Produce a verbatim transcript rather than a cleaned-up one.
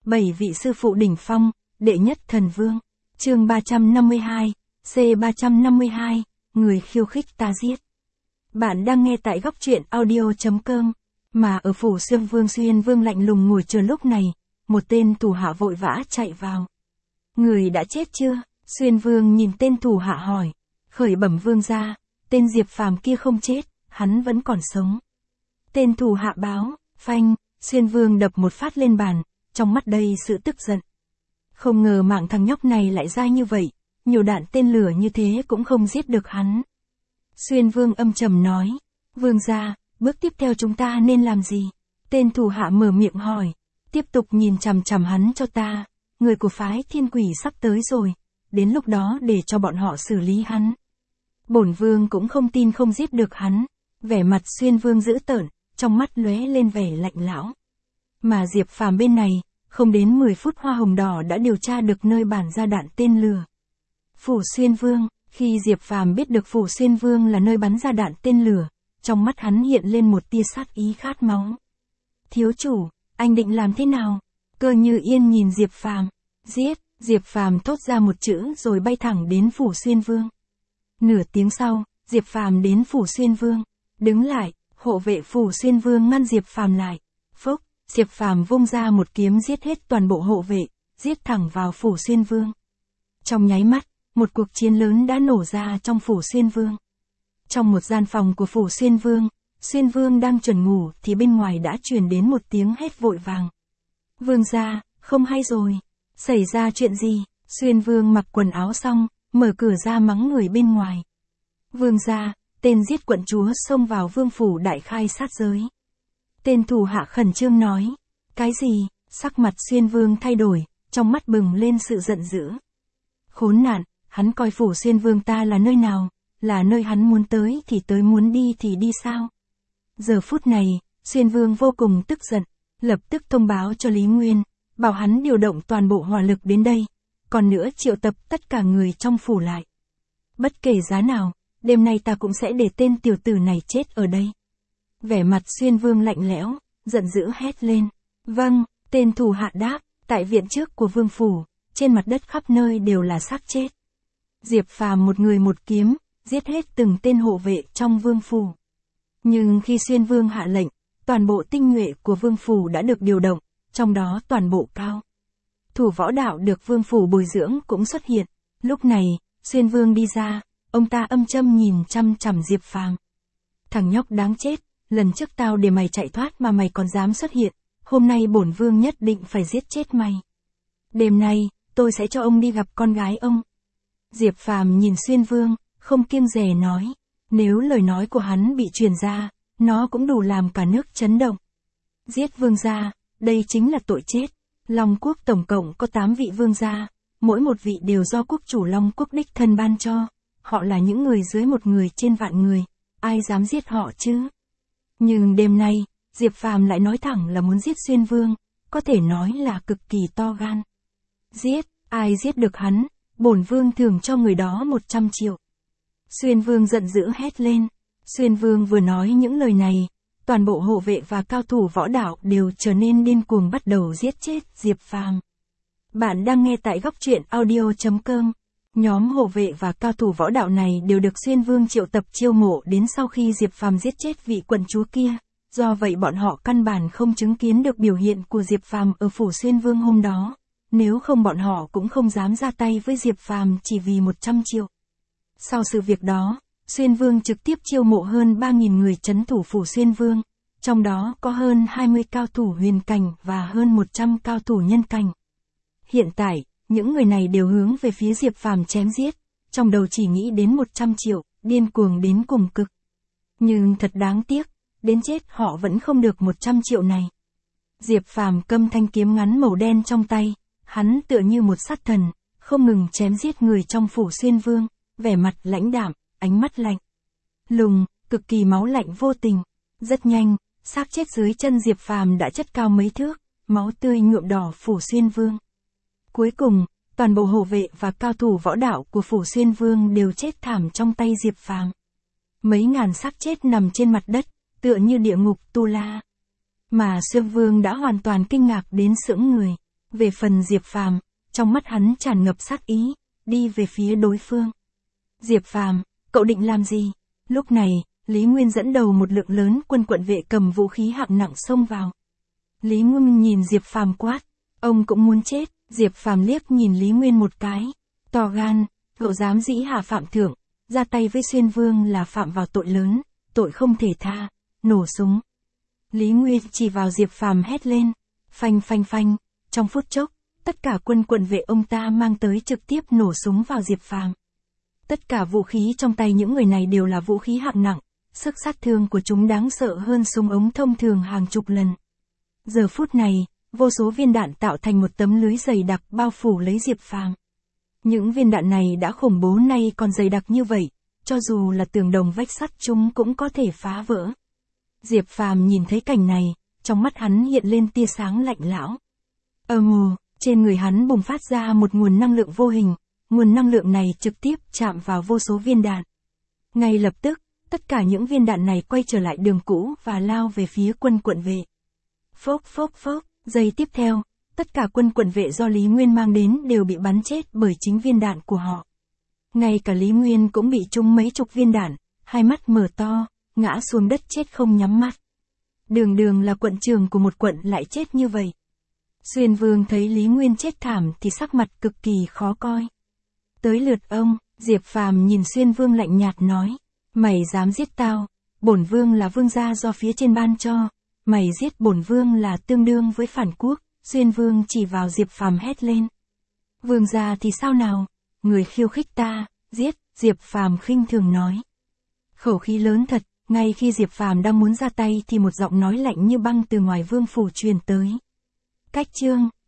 Bảy vị sư phụ đỉnh phong, đệ nhất thần vương. Chương ba trăm năm mươi hai, C ba trăm năm mươi hai, người khiêu khích ta giết. Bạn đang nghe tại góc truyện audio.com, mà ở phủ Xuyên Vương Xuyên Vương lạnh lùng ngồi chờ lúc này, một tên thủ hạ vội vã chạy vào. Người đã chết chưa? Xuyên Vương nhìn tên thủ hạ hỏi. Khởi bẩm vương gia, tên Diệp Phàm kia không chết, hắn vẫn còn sống. Tên thủ hạ báo, phanh, Xuyên Vương đập một phát lên bàn, trong mắt đầy sự tức giận. Không ngờ mạng thằng nhóc này lại dai như vậy, nhiều đạn tên lửa như thế cũng không giết được hắn. Xuyên Vương âm trầm nói, vương gia, bước tiếp theo chúng ta nên làm gì? Tên thủ hạ mở miệng hỏi, tiếp tục nhìn chằm chằm hắn cho ta, người của phái thiên quỷ sắp tới rồi, đến lúc đó để cho bọn họ xử lý hắn. Bổn vương cũng không tin không giết được hắn, vẻ mặt Xuyên Vương dữ tợn, trong mắt lóe lên vẻ lạnh lão. Mà Diệp Phàm bên này, không đến mười phút Hoa Hồng Đỏ đã điều tra được nơi bản ra đạn tên lửa. Phủ Xuyên Vương, khi Diệp Phàm biết được Phủ Xuyên Vương là nơi bắn ra đạn tên lửa, trong mắt hắn hiện lên một tia sát ý khát máu. Thiếu chủ, anh định làm thế nào? Cơ Như Yên nhìn Diệp Phàm, giết, Diệp Phàm thốt ra một chữ rồi bay thẳng đến Phủ Xuyên Vương. Nửa tiếng sau, Diệp Phàm đến Phủ Xuyên Vương, đứng lại, hộ vệ Phủ Xuyên Vương ngăn Diệp Phàm lại. Phốc, Diệp Phàm vung ra một kiếm giết hết toàn bộ hộ vệ, giết thẳng vào Phủ Xuyên Vương. Trong nháy mắt, một cuộc chiến lớn đã nổ ra trong Phủ Xuyên Vương. Trong một gian phòng của Phủ Xuyên Vương, Xuyên Vương đang chuẩn ngủ thì bên ngoài đã truyền đến một tiếng hét vội vàng. Vương gia, không hay rồi, xảy ra chuyện gì? Xuyên Vương mặc quần áo xong, mở cửa ra mắng người bên ngoài. Vương gia, tên giết quận chúa xông vào vương phủ đại khai sát giới. Tên thủ hạ khẩn trương nói. Cái gì? Sắc mặt Xuyên Vương thay đổi, trong mắt bừng lên sự giận dữ. Khốn nạn, hắn coi Phủ Xuyên Vương ta là nơi nào? Là nơi hắn muốn tới thì tới, muốn đi thì đi sao? Giờ phút này, Xuyên Vương vô cùng tức giận, lập tức thông báo cho Lý Nguyên, bảo hắn điều động toàn bộ hỏa lực đến đây, còn nữa triệu tập tất cả người trong phủ lại. Bất kể giá nào, đêm nay ta cũng sẽ để tên tiểu tử này chết ở đây. Vẻ mặt Xuyên Vương lạnh lẽo, giận dữ hét lên. Vâng, tên thủ hạ đáp, tại viện trước của vương phủ, trên mặt đất khắp nơi đều là xác chết. Diệp Phàm một người một kiếm, giết hết từng tên hộ vệ trong vương phủ. Nhưng khi Xuyên Vương hạ lệnh, toàn bộ tinh nhuệ của vương phủ đã được điều động, trong đó toàn bộ cao thủ võ đạo được vương phủ bồi dưỡng cũng xuất hiện. Lúc này, Xuyên Vương đi ra, ông ta âm châm nhìn chăm chằm Diệp Phàm. Thằng nhóc đáng chết, lần trước tao để mày chạy thoát mà mày còn dám xuất hiện, hôm nay bổn vương nhất định phải giết chết mày. Đêm nay, tôi sẽ cho ông đi gặp con gái ông. Diệp Phàm nhìn Xuyên Vương, không kiêng dè nói, nếu lời nói của hắn bị truyền ra, nó cũng đủ làm cả nước chấn động. Giết vương gia, đây chính là tội chết. Long quốc tổng cộng có tám vị vương gia, mỗi một vị đều do quốc chủ Long quốc đích thân ban cho, họ là những người dưới một người trên vạn người, ai dám giết họ chứ? Nhưng đêm nay, Diệp Phàm lại nói thẳng là muốn giết Xuyên Vương, có thể nói là cực kỳ to gan. Giết, ai giết được hắn, bổn vương thưởng cho người đó một trăm triệu. Xuyên Vương giận dữ hét lên. Xuyên Vương vừa nói những lời này, toàn bộ hộ vệ và cao thủ võ đạo đều trở nên điên cuồng bắt đầu giết chết Diệp Phàm. Bạn đang nghe tại góc truyện audio.com. Nhóm hộ vệ và cao thủ võ đạo này đều được Xuyên Vương triệu tập chiêu mộ đến sau khi Diệp Phàm giết chết vị quận chúa kia, do vậy bọn họ căn bản không chứng kiến được biểu hiện của Diệp Phàm ở phủ Xuyên Vương hôm đó, nếu không bọn họ cũng không dám ra tay với Diệp Phàm chỉ vì một trăm triệu. Sau sự việc đó, Xuyên Vương trực tiếp chiêu mộ hơn ba nghìn người trấn thủ phủ Xuyên Vương, trong đó có hơn hai mươi cao thủ huyền cảnh và hơn một trăm cao thủ nhân cảnh. Hiện tại, những người này đều hướng về phía Diệp Phàm chém giết, trong đầu chỉ nghĩ đến một trăm triệu, điên cuồng đến cùng cực. Nhưng thật đáng tiếc, đến chết họ vẫn không được một trăm triệu này. Diệp Phàm cầm thanh kiếm ngắn màu đen trong tay, hắn tựa như một sát thần, không ngừng chém giết người trong phủ Xuyên Vương, vẻ mặt lãnh đạm, ánh mắt lạnh lùng, cực kỳ máu lạnh vô tình. Rất nhanh, xác chết dưới chân Diệp Phàm đã chất cao mấy thước, máu tươi nhuộm đỏ phủ Xuyên Vương. Cuối cùng, toàn bộ hộ vệ và cao thủ võ đạo của phủ Xuyên Vương đều chết thảm trong tay Diệp Phàm. Mấy ngàn xác chết nằm trên mặt đất, tựa như địa ngục tu la. Mà Xuyên Vương đã hoàn toàn kinh ngạc đến sững người. Về phần Diệp Phàm, trong mắt hắn tràn ngập sát ý, đi về phía đối phương. Diệp Phàm, cậu định làm gì? Lúc này, Lý Nguyên dẫn đầu một lượng lớn quân quận vệ cầm vũ khí hạng nặng xông vào. Lý Nguyên nhìn Diệp Phàm quát, ông cũng muốn chết. Diệp Phàm liếc nhìn Lý Nguyên một cái, to gan, cậu dám dĩ hạ phạm thượng, ra tay với Xuyên Vương là phạm vào tội lớn, tội không thể tha, nổ súng. Lý Nguyên chỉ vào Diệp Phàm hét lên, phanh phanh phanh, trong phút chốc, tất cả quân quận vệ ông ta mang tới trực tiếp nổ súng vào Diệp Phàm. Tất cả vũ khí trong tay những người này đều là vũ khí hạng nặng, sức sát thương của chúng đáng sợ hơn súng ống thông thường hàng chục lần. Giờ phút này, vô số viên đạn tạo thành một tấm lưới dày đặc bao phủ lấy Diệp Phàm. Những viên đạn này đã khủng bố nay còn dày đặc như vậy, cho dù là tường đồng vách sắt chúng cũng có thể phá vỡ. Diệp Phàm nhìn thấy cảnh này, trong mắt hắn hiện lên tia sáng lạnh lão. Ầm, trên người hắn bùng phát ra một nguồn năng lượng vô hình, nguồn năng lượng này trực tiếp chạm vào vô số viên đạn. Ngay lập tức, tất cả những viên đạn này quay trở lại đường cũ và lao về phía quân quận vệ. Phốc phốc phốc, giây tiếp theo, tất cả quân quận vệ do Lý Nguyên mang đến đều bị bắn chết bởi chính viên đạn của họ. Ngay cả Lý Nguyên cũng bị trúng mấy chục viên đạn, hai mắt mở to, ngã xuống đất chết không nhắm mắt. Đường đường là quận trưởng của một quận lại chết như vậy. Xuyên Vương thấy Lý Nguyên chết thảm thì sắc mặt cực kỳ khó coi. Tới lượt ông, Diệp Phàm nhìn Xuyên Vương lạnh nhạt nói, mày dám giết tao, bổn vương là vương gia do phía trên ban cho, mày giết bổn vương là tương đương với phản quốc. Xuyên Vương chỉ vào Diệp Phàm hét lên. Vương gia thì sao nào, người khiêu khích ta, giết, Diệp Phàm khinh thường nói. Khẩu khí lớn thật, ngay khi Diệp Phàm đang muốn ra tay thì một giọng nói lạnh như băng từ ngoài vương phủ truyền tới. Cách chương